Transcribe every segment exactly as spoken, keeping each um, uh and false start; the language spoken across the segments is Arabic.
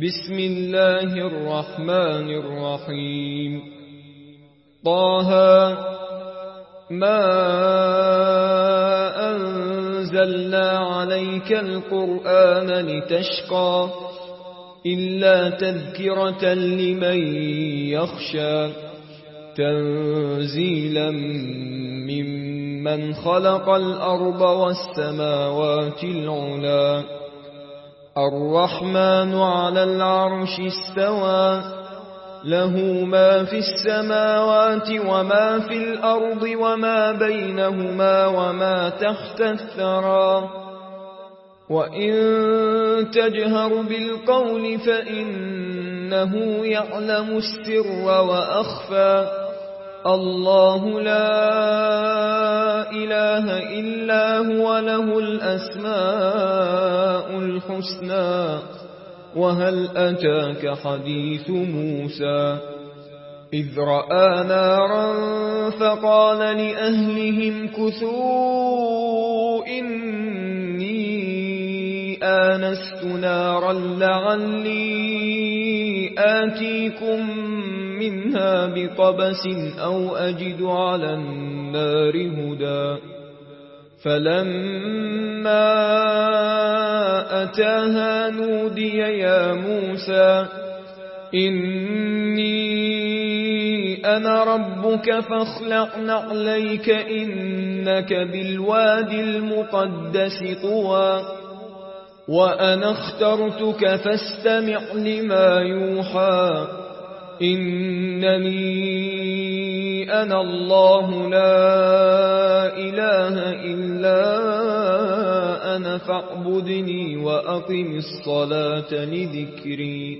بسم الله الرحمن الرحيم طه ما أنزلنا عليك القرآن لتشقى إلا تذكرة لمن يخشى تنزيلا ممن خلق الأرض والسماوات العلى الرحمن على العرش استوى له ما في السماوات وما في الأرض وما بينهما وما تحت الثرى وإن تجهر بالقول فإنه يعلم السر وأخفى الله لا إله إلا هو له الأسماء الحسنى وهل أتاك حديث موسى إذ رأى نارا فقال لأهلهم كثوا إني آنست نارا لعلي آتيكم منها بقبس أو أجد على النار هدى فلما أتاها نودي يا موسى إني أنا ربك فاخلع نعليك إنك بالوادي المقدس طوى وأنا اخترتك فاستمع لما يوحى إنني أنا الله لا إله إلا أنا فاعبدني وأقم الصلاة لذكري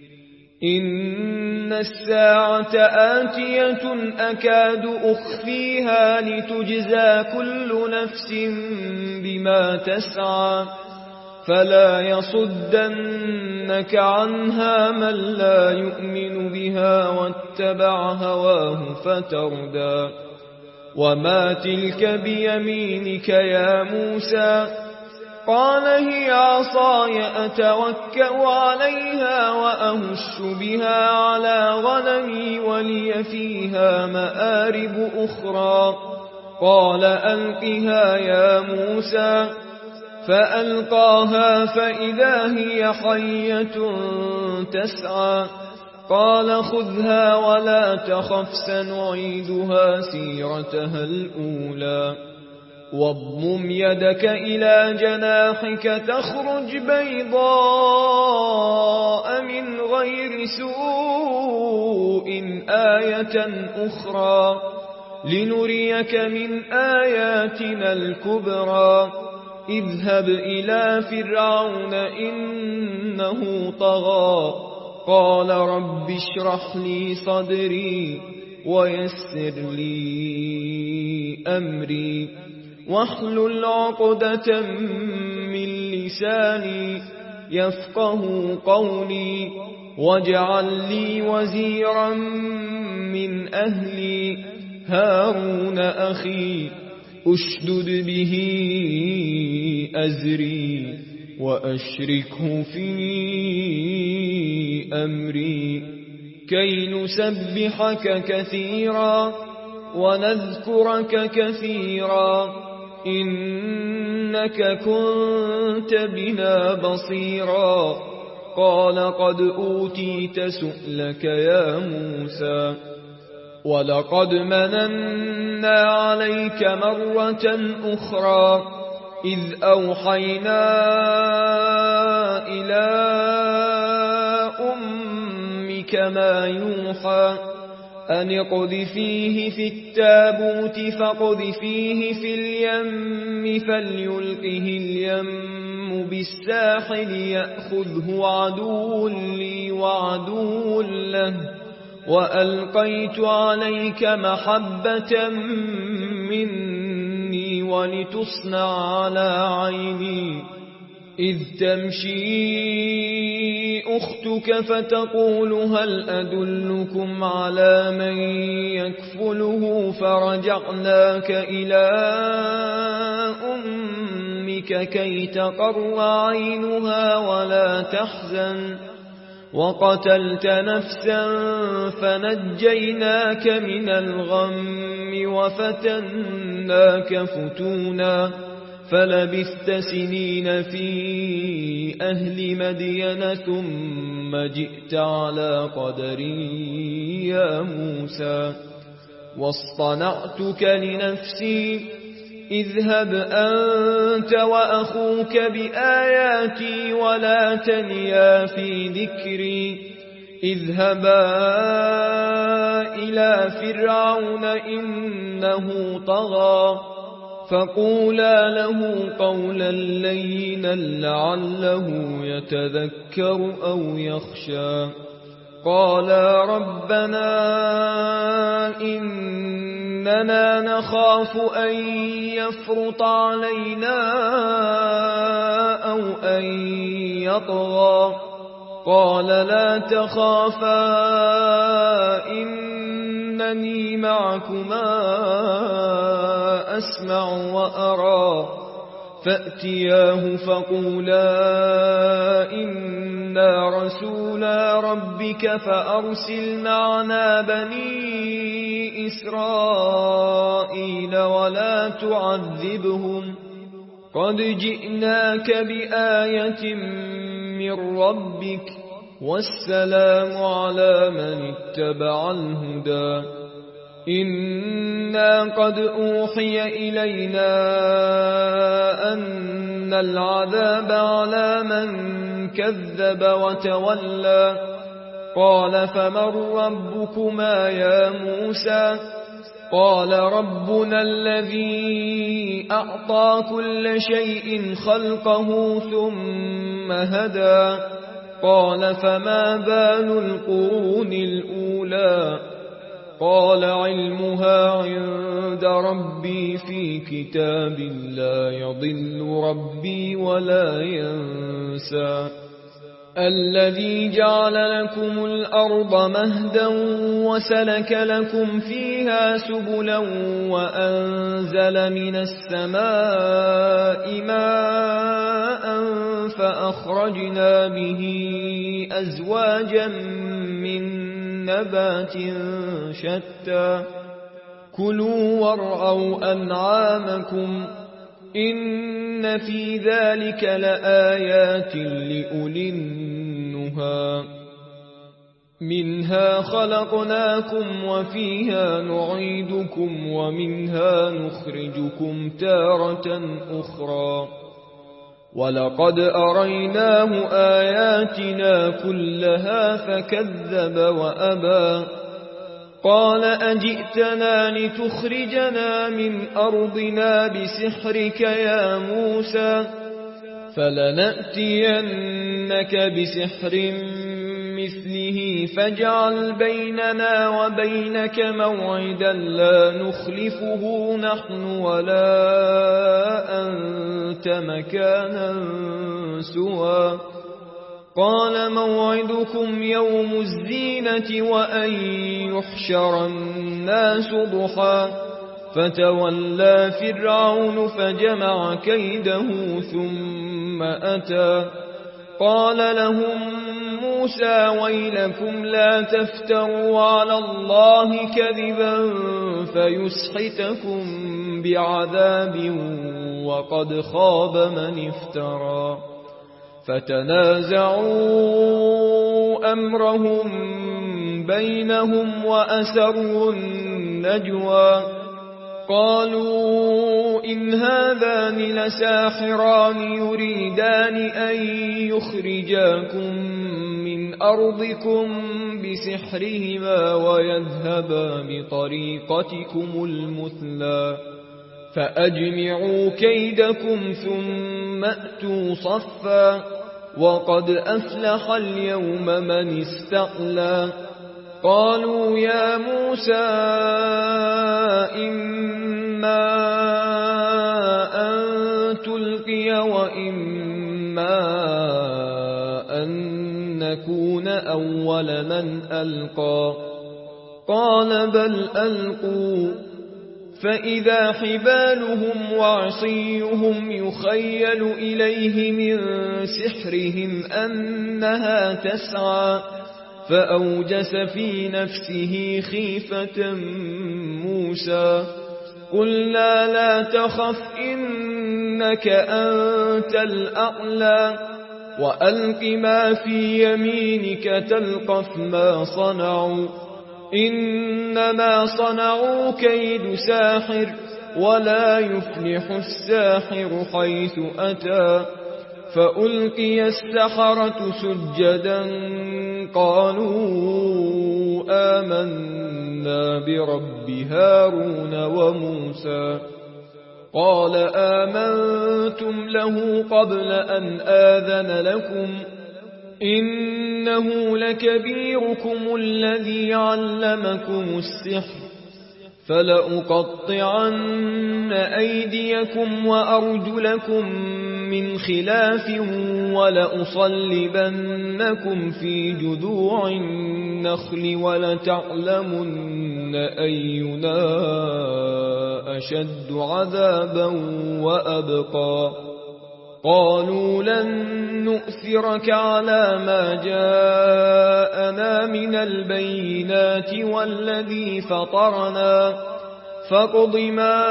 إن الساعة آتية أكاد أخفيها لتجزى كل نفس بما تسعى فلا يصدنك عنها من لا يؤمن بها واتبع هواه فتردى وما تلك بيمينك يا موسى قال هي عصاي أتوكأ عليها وأهش بها على غنمي ولي فيها مآرب أخرى قال ألقها يا موسى فألقاها فإذا هي حية تسعى قال خذها ولا تخف سنعيدها سيرتها الأولى واضمم يدك إلى جناحك تخرج بيضاء من غير سوء آية أخرى لنريك من آياتنا الكبرى اذهب إلى فرعون إنه طغى قال رب اشرح لي صدري ويسر لي أمري واحلل عقدة من لساني يفقه قولي واجعل لي وزيرا من أهلي هارون أخي أشدد به أزري وأشركه في أمري كي نسبحك كثيرا ونذكرك كثيرا إنك كنت بنا بصيرا قال قد أوتيت سؤلك يا موسى ولقد مننا عليك مرة أخرى إذ أوحينا إلى أمك ما يوحى أن اقذفيه في التابوت فاقذفيه في اليم فليلقه اليم بالساحل يأخذه عدو لي وعدو له وألقيت عليك محبة مني ولتصنع على عيني إذ تمشي أختك فتقول هل أدلكم على من يكفله فرجعناك إلى أمك كي تقر عينها ولا تحزن وقتلت نفسا فنجيناك من الغم وفتناك فتونا فلبثت سنين في أهل مدين ثم جئت على قدري يا موسى واصطنعتك لنفسي اذهب أنت وأخوك بآياتي ولا تنيا في ذكري اذهبا إلى فرعون إنه طغى فقولا له قولا لينا لعله يتذكر أو يخشى قالا ربنا إننا نخاف أن يفرط علينا أو أن يطغى قال لا تخافا إنني معكما أسمع وأرى فأتياه فقولا إنا رسولا ربك فأرسل معنا بني إسرائيل ولا تعذبهم قد جئناك بآية من ربك والسلام على من اتبع الهدى إنا قد أوحي إلينا أن العذاب على من كذب وتولى قال فمن ربكما يا موسى قال ربنا الذي أعطى كل شيء خلقه ثم هدى قال فما بال القرون الأولى قال علمها عند ربي في كتاب لا يضل ربي ولا ينسى الذي جعل لكم الأرض مهدا وسلك لكم فيها سبلا وأنزل من السماء ماء فأخرجنا به أزواجا من نبات شتى كلوا وارعوا أنعامكم إن في ذلك لآيات لأولي النهى منها خلقناكم وفيها نعيدكم ومنها نخرجكم تارة أخرى ولقد أريناه آياتنا كلها فكذب وأبى قال أجئتنا لتخرجنا من أرضنا بسحرك يا موسى فلنأتينك بسحر مثله فاجعل بيننا وبينك موعدا لا نخلفه نحن ولا أنت مكانا سوى قال موعدكم يوم الزينة وأن يحشر الناس ضحى فتولى فرعون فجمع كيده ثم أتى قال لهم موسى ويلكم لا تفتروا على الله كذبا فيسحتكم بعذاب وقد خاب من افترى فتنازعوا أمرهم بينهم وأسروا النجوى قالوا إن هذان لساحران يريدان أن يخرجاكم من أرضكم بسحرهما ويذهبا بطريقتكم المثلى فأجمعوا كيدكم ثم أتوا صفا وقد أفلح اليوم من استعلى قالوا يا موسى إما أن تلقي وإما أن نكون أول من ألقى قال بل ألقوا فإذا حبالهم وعصيهم يخيل إليه من سحرهم أنها تسعى فأوجس في نفسه خيفة موسى قلنا لا تخف إنك أنت الأعلى وألق ما في يمينك تلقف ما صنعوا إنما صنعوا كيد ساحر ولا يفلح الساحر حيث أتى فألقي السحرة سجدا قالوا آمنا برب هارون وموسى قال آمنتم له قبل أن آذن لكم إنه لكبيركم الذي علمكم السحر فلأقطعن أيديكم وأرجلكم من خلاف ولأصلبنكم في جذوع النخل ولتعلمن أينا أشد عذابا وأبقى قالوا لن نؤثرك على ما جاءنا من البينات والذي فطرنا فاقض ما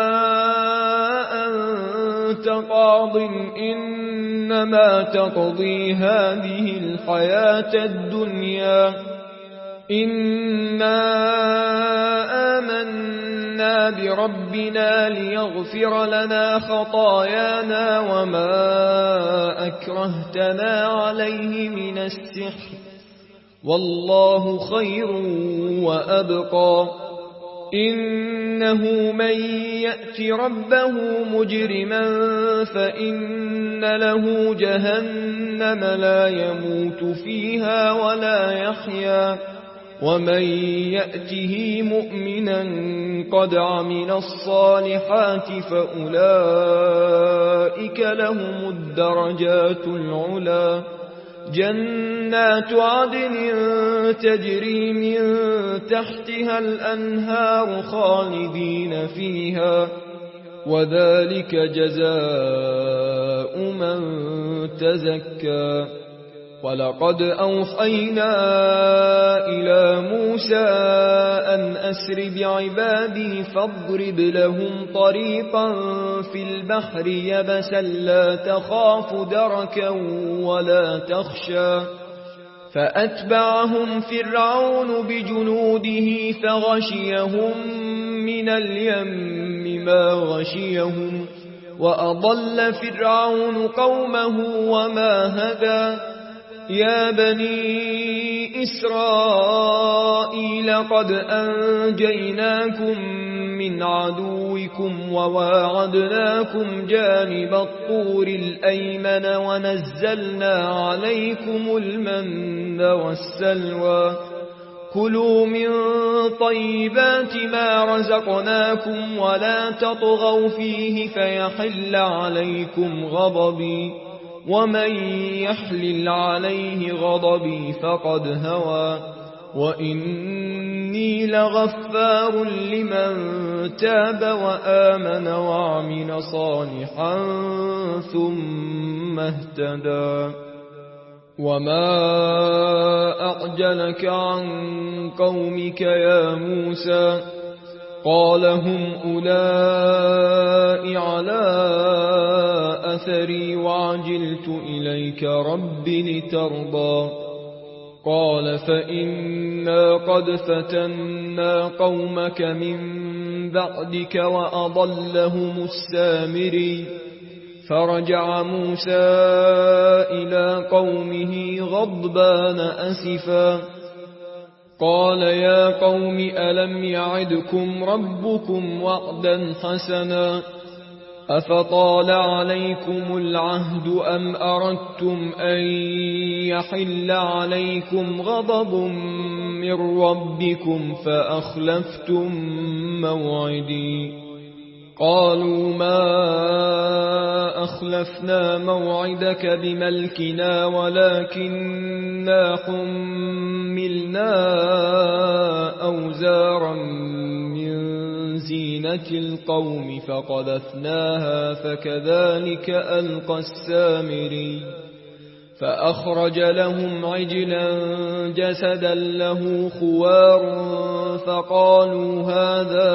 أنت قاض إنما تقضي هذه الحياة الدنيا إنا آمنا بربنا ليغفر لنا خطايانا وما أكرهتنا عليه من السحر والله خير وأبقى إنه من يأت ربه مجرما فإن له جهنم لا يموت فيها ولا يحيا ومن يأته مؤمنا قد عمل الصالحات فأولئك لهم الدرجات العلا جنات عدن تجري من تحتها الأنهار خالدين فيها وذلك جزاء من تزكى ولقد أوحينا إلى موسى أن أسر بعبادي فاضرب لهم طريقا في البحر يبسا لا تخاف دركا ولا تخشى فأتبعهم فرعون بجنوده فغشيهم من اليم ما غشيهم وأضل فرعون قومه وما هدى يا بني إسرائيل قد أنجيناكم من عدوكم وواعدناكم جانب الطور الأيمن ونزلنا عليكم المن والسلوى كلوا من طيبات ما رزقناكم ولا تطغوا فيه فيحل عليكم غضبي ومن يحلل عليه غضبي فقد هوى وإني لغفار لمن تاب وآمن وعمل صالحا ثم اهتدى وما أعجلك عن قومك يا موسى قال هم أولئك على أثري وعجلت إليك رب لترضى قال فإنا قد فتنا قومك من بعدك وأضلهم السامري فرجع موسى إلى قومه غضبان أسفا قال يا قوم ألم يعدكم ربكم وعدا حسنا أفطال عليكم العهد أم أردتم أن يحل عليكم غضب من ربكم فأخلفتم موعدي قالوا ما أخلفنا موعدك بملكنا ولكننا حملنا أوزارا من زينة زينة القوم فقذفناها فكذلك ألقى السامري فأخرج لهم عجلا جسدا له خوار فقالوا هذا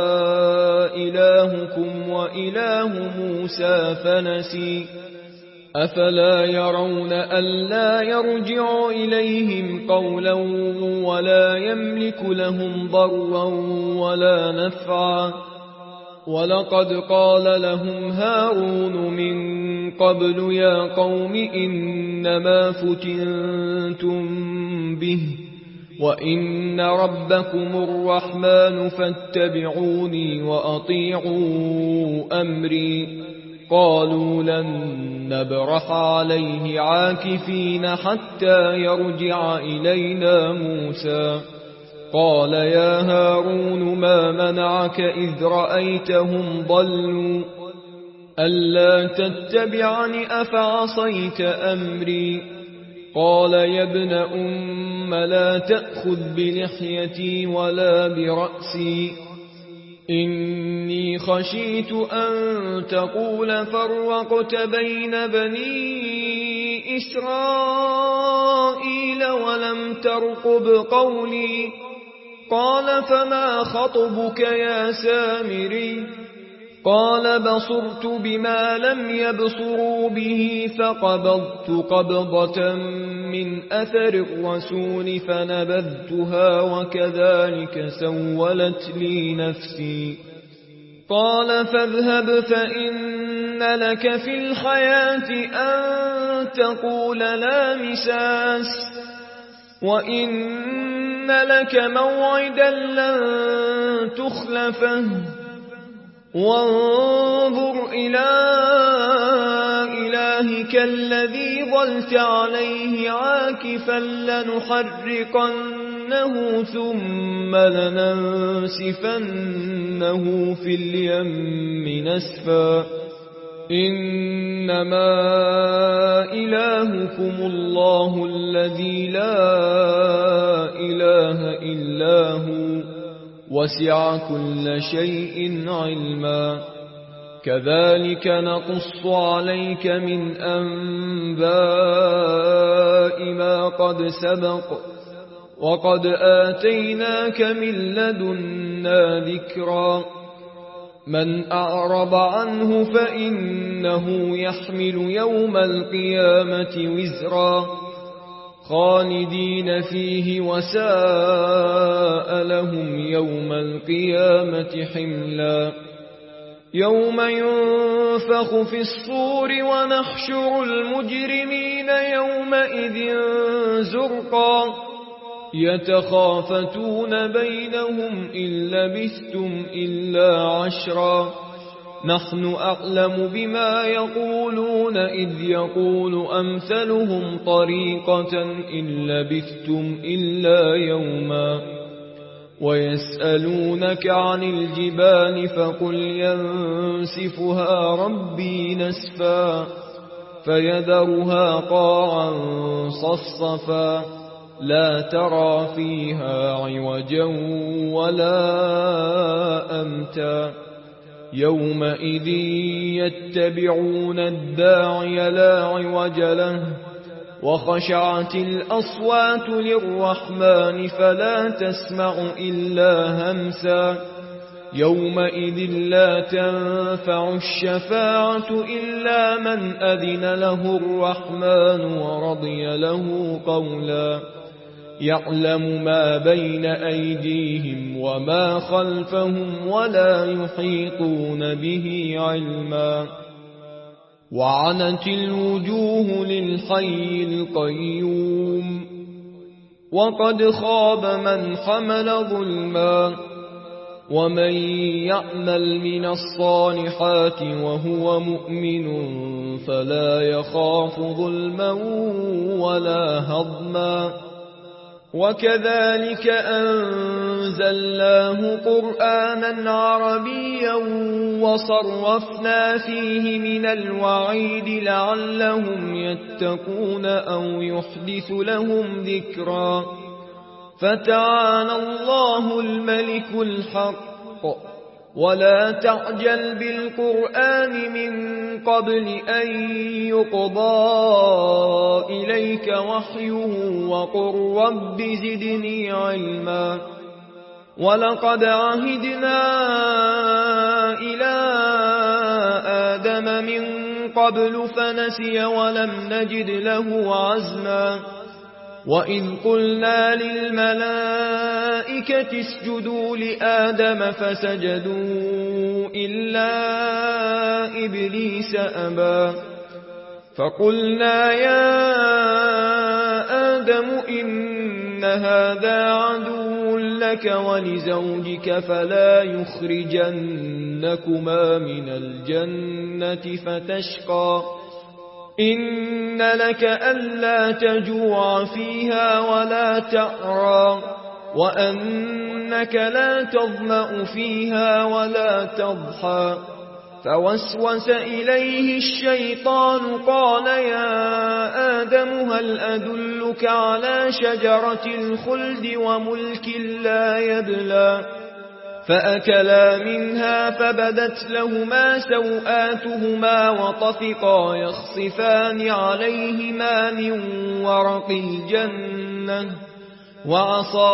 إلهكم وإله موسى فنسي أفلا يرون ألا يرجع إليهم قولا ولا يملك لهم ضرا ولا نفعا ولقد قال لهم هارون من قبل يا قوم إنما فتنتم به وإن ربكم الرحمن فاتبعوني وأطيعوا أمري قالوا لن نبرح عليه عاكفين حتى يرجع إلينا موسى قال يا هارون ما منعك إذ رأيتهم ضلوا ألا تتبعني أفعصيت أمري قال يا ابن أم لا تأخذ بلحيتي ولا برأسي إني خشيت أن تقول فرقت بين بني إسرائيل ولم ترقب قولي قال فما خطبك يا سامري قال بصرت بما لم يبصروا به فقبضت قبضة من أثر الرسول فنبذتها وكذلك سولت لي نفسي قال فاذهب فإن لك في الحياة أن تقول لا مساس وإن لك موعدا لن تخلفه وانظر إلى إلهك الذي ظلت عليه عاكفا لنحرقنه ثم لننسفنه في اليم نسفا إنما إلهكم الله الذي لا إله إلا هو وسع كل شيء علما كذلك نقص عليك من أنباء ما قد سبق وقد آتيناك من لدنا ذكرا من أعرض عنه فإنه يحمل يوم القيامة وزرا خالدين فيه وساء لهم يوم القيامة حملا يوم ينفخ في الصور ونحشر المجرمين يومئذ زرقا يتخافتون بينهم إن لبثتم إلا عشرا نحن أعلم بما يقولون إذ يقول أمثلهم طريقة إن لبثتم إلا يوما ويسألونك عن الجبال فقل ينسفها ربي نسفا فيذرها قاعا صفصفا لا ترى فيها عوجا ولا أمتا يومئذ يتبعون الداعي لا عوج له وخشعت الأصوات للرحمن فلا تسمع إلا همسا يومئذ لا تنفع الشفاعة إلا من أذن له الرحمن ورضي له قولا يعلم ما بين أيديهم وما خلفهم ولا يحيطون به علما وعنت الوجوه للحي القيوم وقد خاب من حمل ظلما ومن يعمل من الصالحات وهو مؤمن فلا يخاف ظلما ولا هضما وكذلك أنزلناه قرآنا عربيا وصرفنا فيه من الوعيد لعلهم يتقون أو يحدث لهم ذكرا فتعالى الله الملك الحق ولا تعجل بالقرآن من قبل أن يقضى إليك وحيه وقل رب زدني علما ولقد عهدنا إلى آدم من قبل فنسي ولم نجد له عزما وإذ قلنا للملائكة اسجدوا لآدم فسجدوا إلا إبليس أبى فقلنا يا آدم إن هذا عدو لك ولزوجك فلا يخرجنكما من الجنة فتشقى إن لك ألا تجوع فيها ولا تعرى وأنك لا تظمأ فيها ولا تضحى فوسوس إليه الشيطان قال يا آدم هل أدلك على شجرة الخلد وملك لا يبلى فأكلا منها فبدت لهما سوآتهما وطفقا يخصفان عليهما من ورق الجنة وعصى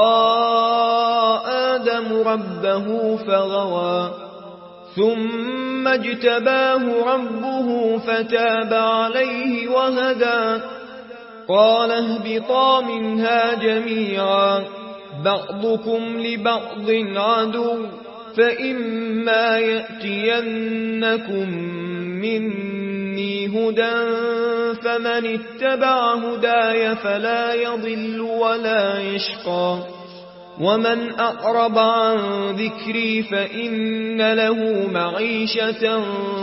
آدم ربه فغوى ثم اجتباه ربه فتاب عليه وهدى قال اهبطا منها جميعا بعضكم لبعض عدو فإما يأتينكم مني هدى فمن اتبع هداي فلا يضل ولا يشقى ومن أعرض عن ذكري فإن له معيشة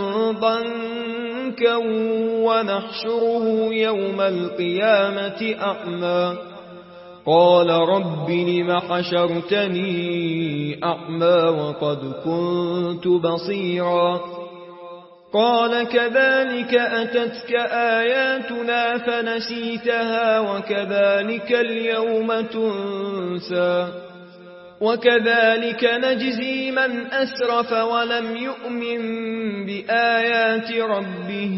ضنكا ونحشره يوم القيامة أعمى قال رب لم حشرتني أعمى وقد كنت بصيرا قال كذلك أتتك آياتنا فنسيتها وكذلك اليوم تنسى وكذلك نجزي من أسرف ولم يؤمن بآيات ربه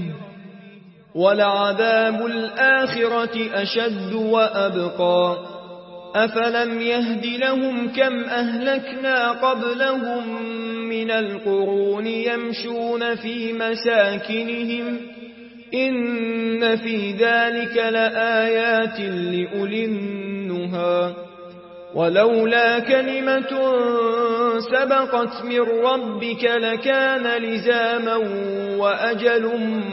ولعذاب الآخرة أشد وأبقى أفلم يهد لهم كم أهلكنا قبلهم من القرون يمشون في مساكنهم إن في ذلك لآيات لأولي النهى ولولا كلمة سبقت من ربك لكان لزاما وأجل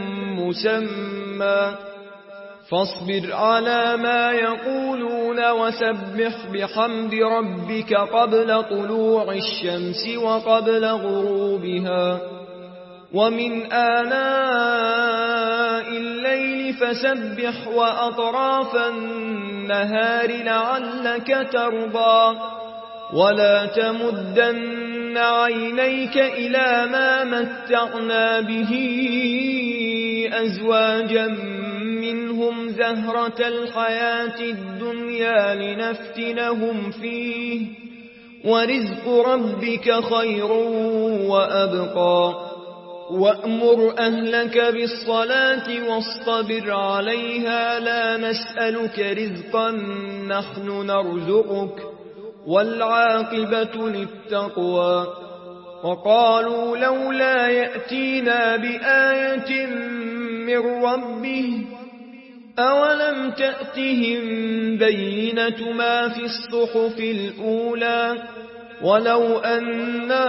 مسمى فاصبر على ما يقولون وسبح بحمد ربك قبل طلوع الشمس وقبل غروبها ومن آناء الليل فسبح وأطراف النهار لعلك ترضى ولا تمدن عينيك إلى ما متعنا به أزواجا منهم زهرة الحياة الدنيا لنفتنهم فيه ورزق ربك خير وأبقى وأمر أهلك بالصلاة واصطبر عليها لا نسألك رزقا نحن نرزقك والعاقبة للتقوى وقالوا لولا يأتينا بآية من ربه أولم تأتهم بينة ما في الصحف الأولى ولو أنا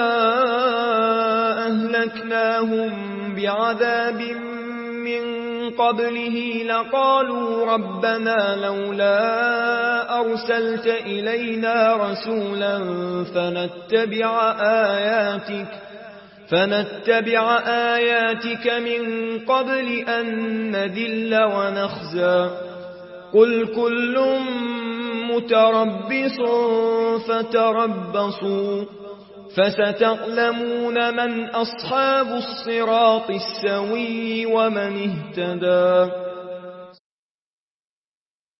أهلكناهم بعذاب من قبله لقالوا ربنا لولا أرسلت إلينا رسولا فنتبع آياتك فنتبع آياتك من قبل أن نذل ونخزى قل كل متربص فتربصوا فستعلمون من أصحاب الصراط السوي ومن اهتدى